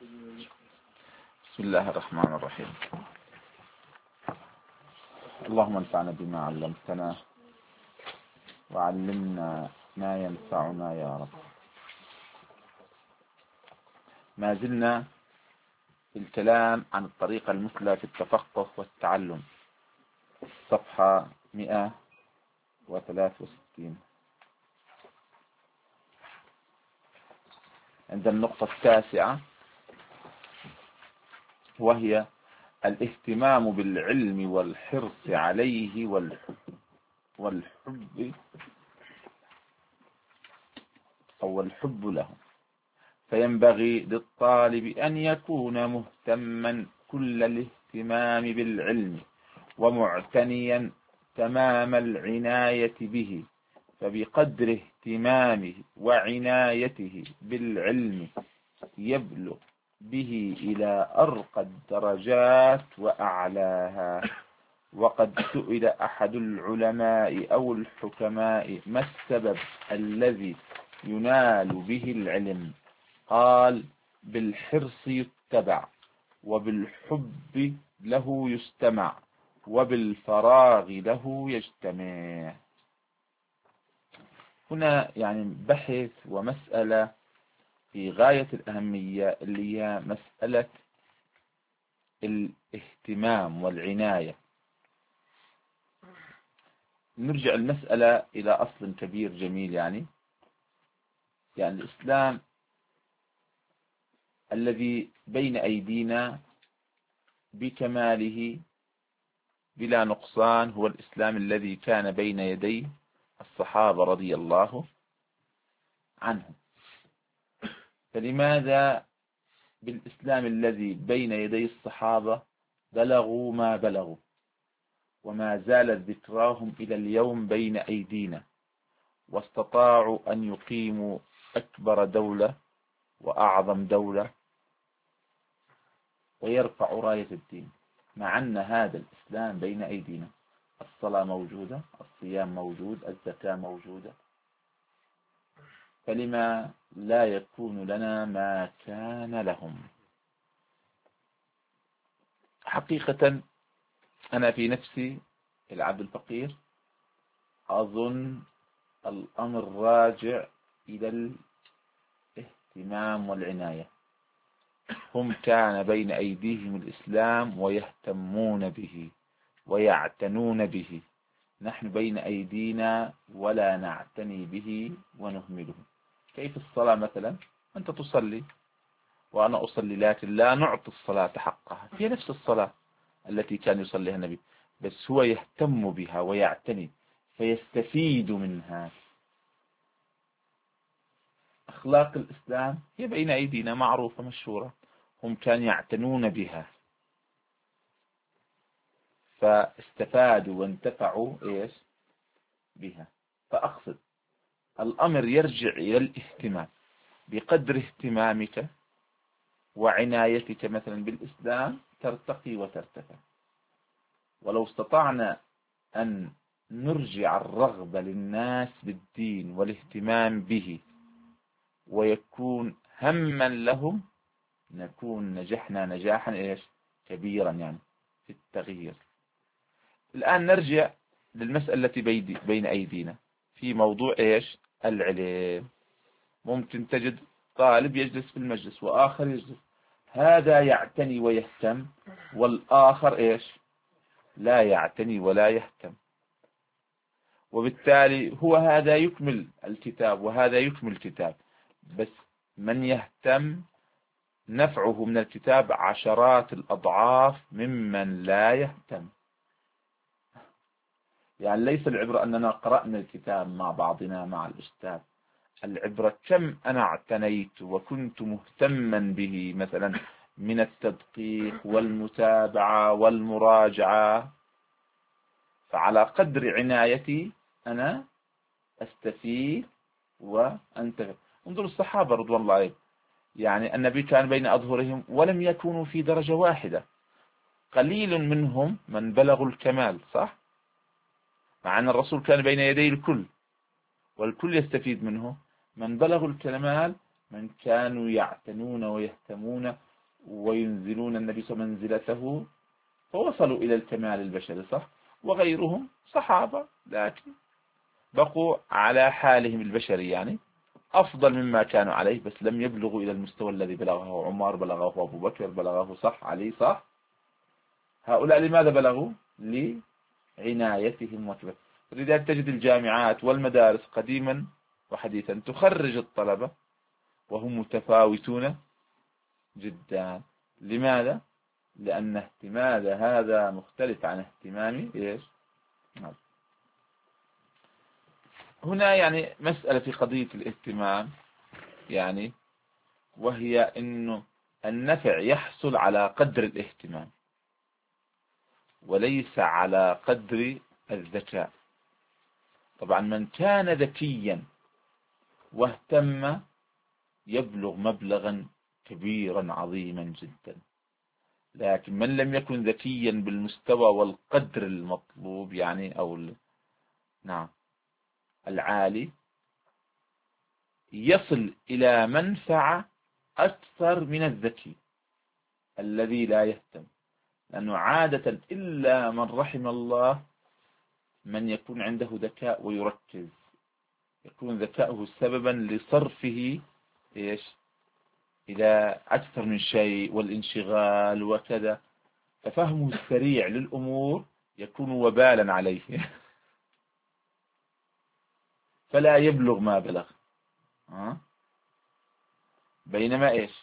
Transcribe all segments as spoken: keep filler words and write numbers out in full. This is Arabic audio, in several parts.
بسم الله الرحمن الرحيم. اللهم انفعنا بما علمتنا وعلمنا ما ينفعنا يا رب. ما زلنا في الكلام عن الطريقة المثلى في التفقه والتعلم، صفحة مئة وثلاثة وستين، عند النقطة التاسعة، وهي الاهتمام بالعلم والحرص عليه والحب والحب أو الحب له. فينبغي للطالب أن يكون مهتما كل الاهتمام بالعلم ومعتنيا تمام العناية به، فبقدر اهتمامه وعنايته بالعلم يبلغ به إلى أرقى الدرجات وأعلاها. وقد سئل أحد العلماء أو الحكماء ما السبب الذي ينال به العلم؟ قال: بالحرص يتبع، وبالحب له يستمع، وبالفراغ له يجتمع. هنا يعني بحث ومسألة في غاية الأهمية، اللي هي مسألة الاهتمام والعناية. نرجع المسألة إلى أصل كبير جميل، يعني يعني الإسلام الذي بين أيدينا بكماله بلا نقصان هو الإسلام الذي كان بين يدي الصحابة رضي الله عنهم. فلماذا بالإسلام الذي بين يدي الصحابة بلغوا ما بلغوا وما زالت ذكراهم إلى اليوم بين أيدينا، واستطاعوا أن يقيموا أكبر دولة وأعظم دولة ويرفعوا راية الدين، مع أن هذا الإسلام بين أيدينا؟ الصلاة موجودة، الصيام موجود، الزكاة موجودة، فلما لا يكون لنا ما كان لهم؟ حقيقة أنا في نفسي العبد الفقير أظن الأمر راجع إلى الاهتمام والعناية. هم كان بين أيديهم الإسلام ويهتمون به ويعتنون به، نحن بين أيدينا ولا نعتني به ونهمله. كيف الصلاة مثلا؟ أنت تصلي وأنا أصلي، لكن لا نعطي الصلاة حقها. هي نفس الصلاة التي كان يصليها النبي، بس هو يهتم بها ويعتني فيستفيد منها. أخلاق الإسلام هي بين أيدينا، معروفة مشهورة. هم كانوا يعتنون بها فاستفادوا وانتفعوا إيش بها. فأقصد الأمر يرجع إلى الاهتمام. بقدر اهتمامك وعنايتك مثلا بالإسلام ترتقي وترتفع. ولو استطعنا أن نرجع الرغبة للناس بالدين والاهتمام به ويكون هما لهم، نكون نجحنا نجاحا إيش كبيرا يعني في التغيير. الآن نرجع للمسألة التي بين أيدينا في موضوع إيش العلم. ممكن تجد طالب يجلس في المجلس وآخر يجلس، هذا يعتني ويهتم والآخر إيش لا يعتني ولا يهتم، وبالتالي هو هذا يكمل الكتاب وهذا يكمل الكتاب، بس من يهتم نفعه من الكتاب عشرات الأضعاف ممن لا يهتم. يعني ليس العبرة أننا قرأنا الكتاب مع بعضنا مع الأستاذ، العبرة كم أنا اعتنيت وكنت مهتما به، مثلا من التدقيق والمتابعة والمراجعة. فعلى قدر عنايتي أنا أستفيد وأنتفع. انظر الصحابة رضوان الله عليهم، يعني النبي كان بين أظهرهم ولم يكونوا في درجة واحدة، قليل منهم من بلغوا الكمال، صح؟ مع أن الرسول كان بين يدي الكل والكل يستفيد منه. من بلغوا الكمال من كانوا يعتنون ويهتمون وينزلون النبي صلى الله عليه وسلم منزلته، فوصلوا إلى الكمال البشري صح، وغيرهم صحابة لكن بقوا على حالهم البشري، يعني أفضل مما كانوا عليه، بس لم يبلغوا إلى المستوى الذي بلغه عمر، بلغه أبو بكر، بلغه صح علي صح. هؤلاء لماذا بلغوا؟ لعنايتهم وكذا. لذلك تجد الجامعات والمدارس قديما وحديثا تخرج الطلبة وهم متفاوتون جدا. لماذا؟ لأن اهتمام هذا مختلف عن اهتمام إيش؟ هنا يعني مسألة في قضية الاهتمام، يعني وهي إنه النفع يحصل على قدر الاهتمام وليس على قدر الذكاء. طبعا من كان ذكيا واهتم يبلغ مبلغا كبيرا عظيما جدا، لكن من لم يكن ذكيا بالمستوى والقدر المطلوب يعني أو نعم العالي يصل إلى منفعة أكثر من الذكي الذي لا يهتم. لأنه عادة إلا من رحم الله من يكون عنده ذكاء ويركز، يكون ذكاؤه سببا لصرفه إيش إلى أكثر من شيء والانشغال وكذا، ففهمه السريع للأمور يكون وبالا عليه فلا يبلغ ما بلغ. بينما إيش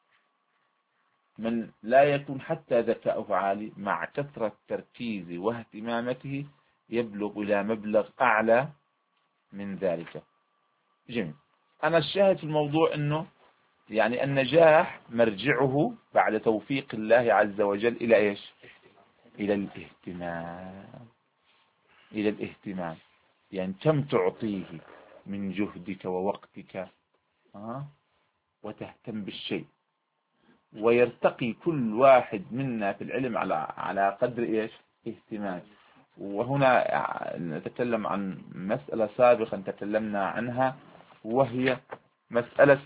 من لا يكون حتى ذكاؤه عالي مع كثرة تركيزه واهتمامته يبلغ إلى مبلغ أعلى من ذلك. جميل. أنا الشاهد في الموضوع أنه يعني النجاح مرجعه بعد توفيق الله عز وجل إلى إيش؟ إلى الاهتمام. إلى الاهتمام يعني كم تعطيه من جهدك ووقتك أه؟ وتهتم بالشيء، ويرتقي كل واحد منا في العلم على على قدر إيش؟ اهتمام. وهنا نتكلم عن مسألة سابقا تكلمنا عنها، وهي مسألة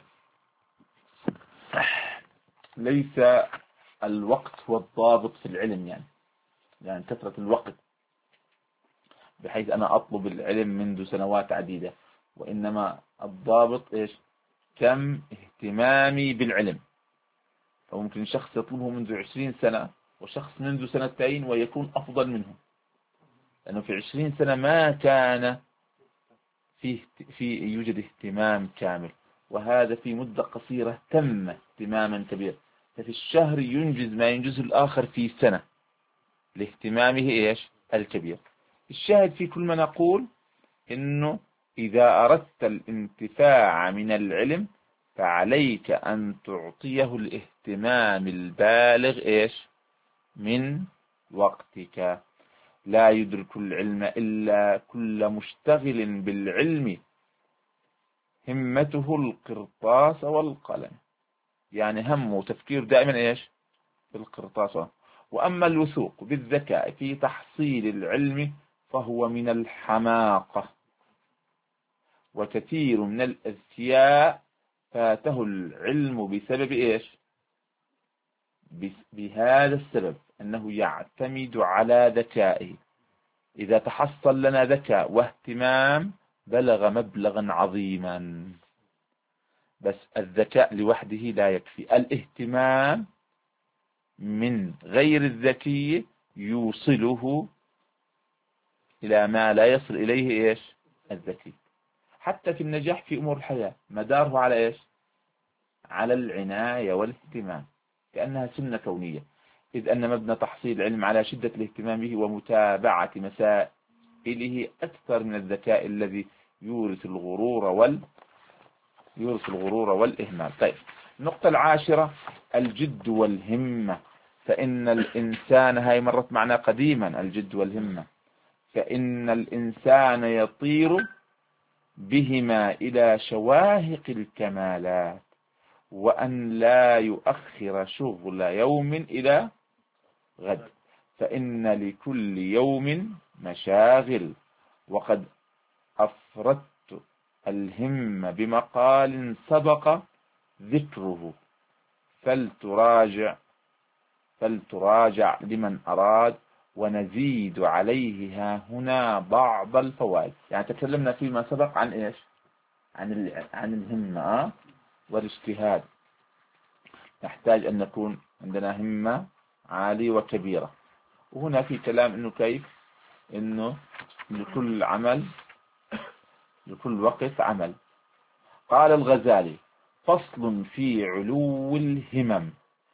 ليس الوقت هو الضابط في العلم، يعني يعني كثرة الوقت بحيث أنا أطلب العلم منذ سنوات عديدة، وإنما الضابط إيش؟ كم اهتمامي بالعلم. فممكن شخص يطلبه منذ عشرين سنة وشخص منذ سنتين ويكون أفضل منه، لأنه في عشرين سنة ما كان فيه في يوجد اهتمام كامل، وهذا في مدة قصيرة تم اهتماما كبيرا. ففي الشهر ينجز ما ينجزه الآخر في سنة لاهتمامه إيش؟ الكبير. الشاهد في كل ما نقول إنه إذا أردت الانتفاع من العلم فعليك أن تعطيه الاهتمام البالغ إيش؟ من وقتك. لا يدرك العلم إلا كل مشتغل بالعلم همته القرطاس والقلم، يعني هم وتفكير دائما إيش؟ بالقرطاس. وأما الوثوق بالذكاء في تحصيل العلم فهو من الحماقة، وكثير من الأذكياء فاته العلم بسبب إيش؟ بهذا السبب أنه يعتمد على ذكائه. إذا تحصل لنا ذكاء واهتمام بلغ مبلغا عظيما، بس الذكاء لوحده لا يكفي، الاهتمام من غير الذكي يوصله إلى ما لا يصل إليه إيش؟ الذكي. حتى في النجاح في أمور الحياة مداره على إيش؟ على العناية والاهتمام، كأنها سنة كونية، إذ أن مبنى تحصيل العلم على شدة الاهتمام به ومتابعة مسائله أكثر من الذكاء الذي يورث الغرور وال يورث الغرور والإهمال. طيب، النقطة العاشرة الجد والهمة. فإن الإنسان، هاي مرت معنا قديما، الجد والهمة، فإن الإنسان يطير بهما إلى شواهق الكمالات، وأن لا يؤخر شغل يوم إلى غد، فإن لكل يوم مشاغل. وقد أفردت الهم بمقال سبق ذكره، فلتراجع فلتراجع لمن أراد، ونزيد عليه ها هنا بعض الفوائد. يعني تكلمنا فيما سبق عن إيش؟ عن عن الهمة والاجتهاد. نحتاج أن نكون عندنا همة عالية وكبيرة. وهنا في كلام إنه كيف إنه لكل عمل لكل وقت عمل. قال الغزالي: فصل في علو الهمم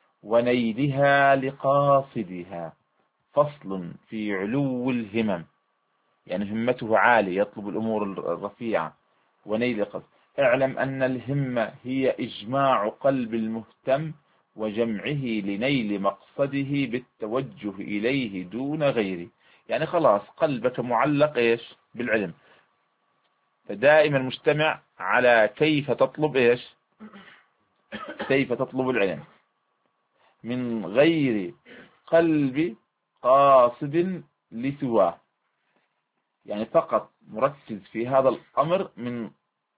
ونيلها لقاصدها. فصل في علو الهمم، يعني همته عالية، يطلب الأمور الرفيعة. ونيل قصد: اعلم أن الهمة هي إجماع قلب المهتم وجمعه لنيل مقصده بالتوجه إليه دون غيره. يعني خلاص قلبك معلق إيش؟ بالعلم، فدائما مجتمع على كيف تطلب إيش؟ كيف تطلب العلم من غير قلب قاصد لسواه. يعني فقط مركز في هذا الأمر من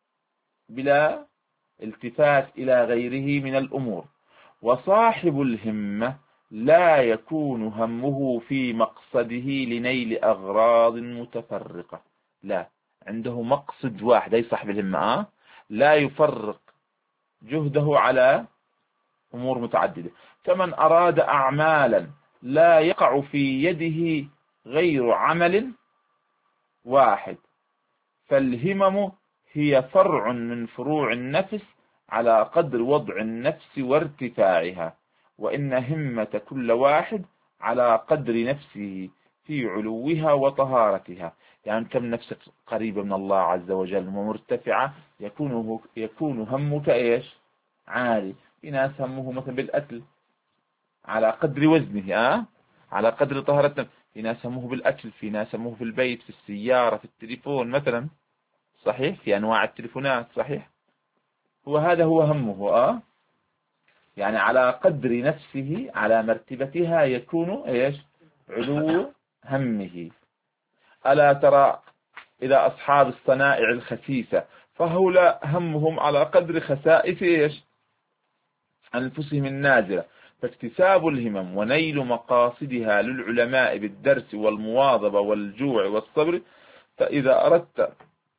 بلا التفات إلى غيره من الأمور. وصاحب الهمة لا يكون همه في مقصده لنيل أغراض متفرقة، لا، عنده مقصد واحد. أي صاحب الهمة آه؟ لا يفرق جهده على أمور متعددة. كمن أراد أعمالا لا يقع في يده غير عمل واحد. فالهمم هي فرع من فروع النفس على قدر وضع النفس وارتفاعها، وإن همة كل واحد على قدر نفسه في علوها وطهارتها. يعني كم نفسك قريبة من الله عز وجل ومرتفعة يكون يكون همك إيش؟ عالي. في ناس همه مثلا بالأكل على قدر وزنه آه؟ على قدر طهارة. في ناس همه بالأكل، في ناس همه في البيت، في السيارة، في التليفون مثلا، صحيح، في أنواع التليفونات، صحيح. هو هذا هو همه آه؟ يعني على قدر نفسه على مرتبتها يكون إيش؟ علو همه. ألا ترى إلى أصحاب الصنائع الخسيسة فهؤلاء همهم على قدر خسائس إيش؟ أنفسهم النازلة. فاكتساب الهمم ونيل مقاصدها للعلماء بالدرس والمواظبة والجوع والصبر. فإذا أردت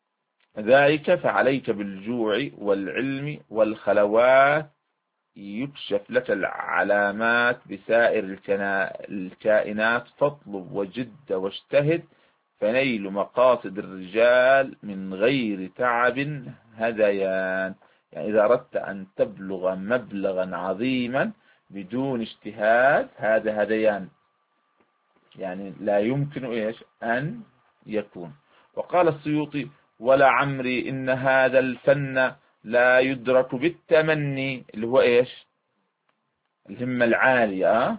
ذلك فعليك بالجوع والعلم والخلوات، يكشف لك العلامات بسائر الكائنات. فاطلب وجد واجتهد، فنيل مقاصد الرجال من غير تعب هذيان. يعني إذا أردت أن تبلغ مبلغا عظيما بدون اجتهاد، هذا هذيان، يعني لا يمكن إيش أن يكون. وقال السيوطي: ولا عمري إن هذا الفن لا يدرك بالتمني، اللي هو إيش؟ الهمة العالية،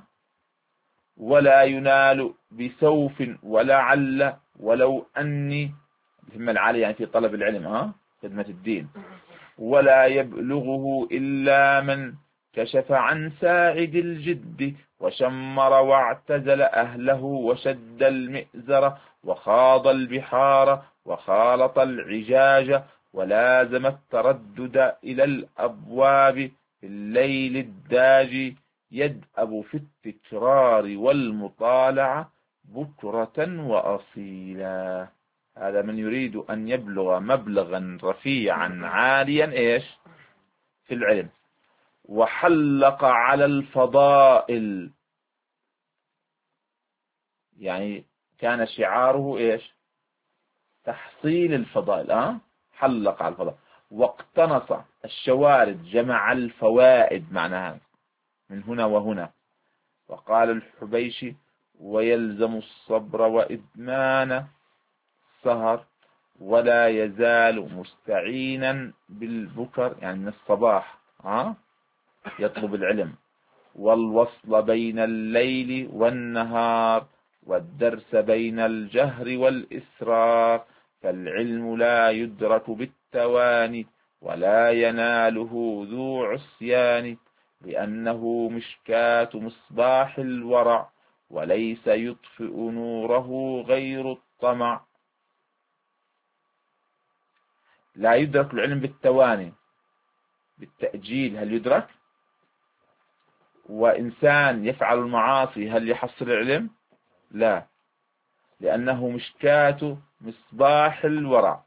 ولا ينال بسوف ولعل ولو أني، الهمة العالية يعني في طلب العلم ها خدمة الدين. ولا يبلغه إلا من كشف عن ساعد الجد وشمر واعتزل أهله وشد المئزر وخاض البحار وخالط العجاج ولازم التردد إلى الأبواب في الليل الداجي، يدأب في التكرار والمطالعة بكرة وأصيلا. هذا من يريد أن يبلغ مبلغا رفيعا عاليا إيش؟ في العلم. وحلق على الفضائل، يعني كان شعاره إيش؟ تحصيل الفضائل أه؟ حلق على الفضائل. واقتنص الشوارد، جمع الفوائد معناها من هنا وهنا. وقال الحبيشي: ويلزم الصبر وإدمان السهر ولا يزال مستعينا بالبكر، يعني من الصباح ها يطلب العلم. والوصل بين الليل والنهار والدرس بين الجهر والإسرار. فالعلم لا يدرك بالتواني ولا يناله ذو عصيان، لأنه مشكاة مصباح الورع وليس يطفئ نوره غير الطمع. لا يدرك العلم بالتواني، بالتأجيل. هل يدرك؟ وإنسان يفعل المعاصي هل يحصل العلم؟ لا، لأنه مشكاة مصباح الورع،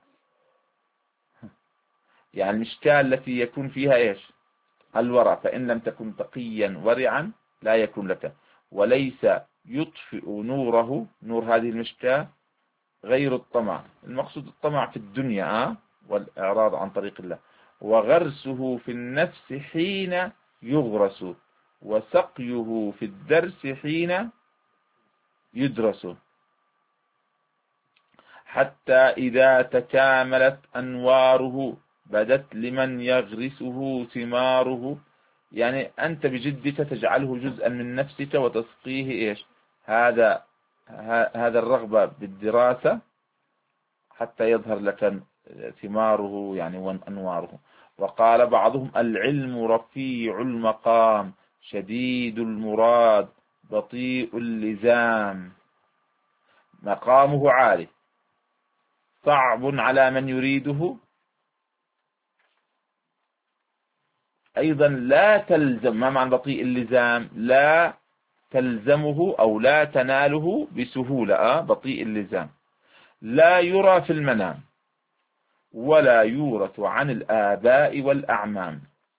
يعني المشكاة التي يكون فيها إيش؟ الورع، فإن لم تكن تقيا ورعا لا يكون لك. وليس يطفئ نوره، نور هذه المشكاة، غير الطمع. المقصود الطمع في الدنيا والإعراض عن طريق الله. وغرسه في النفس حين يغرس، وسقيه في الدرس حين يدرس، حتى إذا تكاملت أنواره بدت لمن يغرسه ثماره. يعني أنت بجدك تجعله جزءا من نفسك وتسقيه إيش؟ هذا هذا الرغبة بالدراسة حتى يظهر لك ثماره يعني وأنواره. وقال بعضهم: العلم رفيع المقام شديد المراد بطيء اللزام. مقامه عالي صعب على من يريده، أيضا لا تلزم. ما معنى بطيء اللزام؟ لا تلزمه أو لا تناله بسهولة. أه؟ بطيء اللزام لا يرى في المنام ولا يورث عن الآباء والأعمام،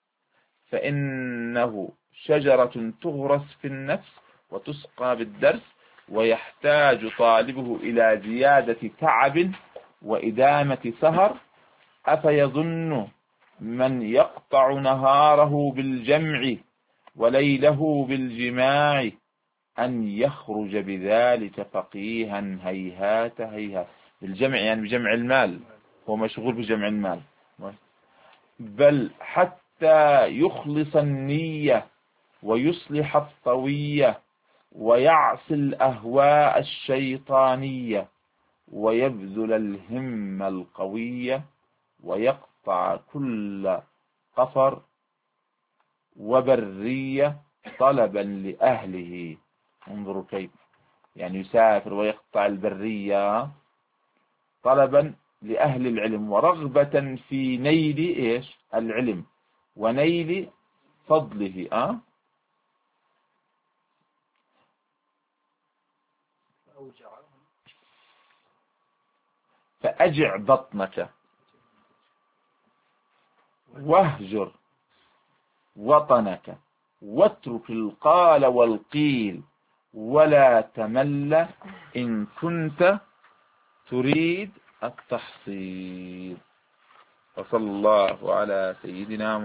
فإنه شجرة تغرس في النفس وتسقى بالدرس، ويحتاج طالبه إلى زيادة تعب وإدامة سهر. أفيظن من يقطع نهاره بالجمع وليله بالجماع أن يخرج بذلك فقيها؟ هيهات هيهات. بالجمع يعني بجمع المال، هو مشغول بجمع المال. بل حتى يخلص النية ويصلح الطوية ويعصي الأهواء الشيطانية ويبذل الهمة القوية ويقطع كل قفر وبرية طلبا لأهله. انظروا كيف يعني يسافر ويقطع البرية طلبا لأهل العلم ورغبة في نيل إيش؟ العلم ونيل فضله. أه؟ فأجع بطنك واهجر وطنك واترك القال والقيل ولا تمل إن كنت تريد التحصيل. وصلى الله على سيدنا محمد.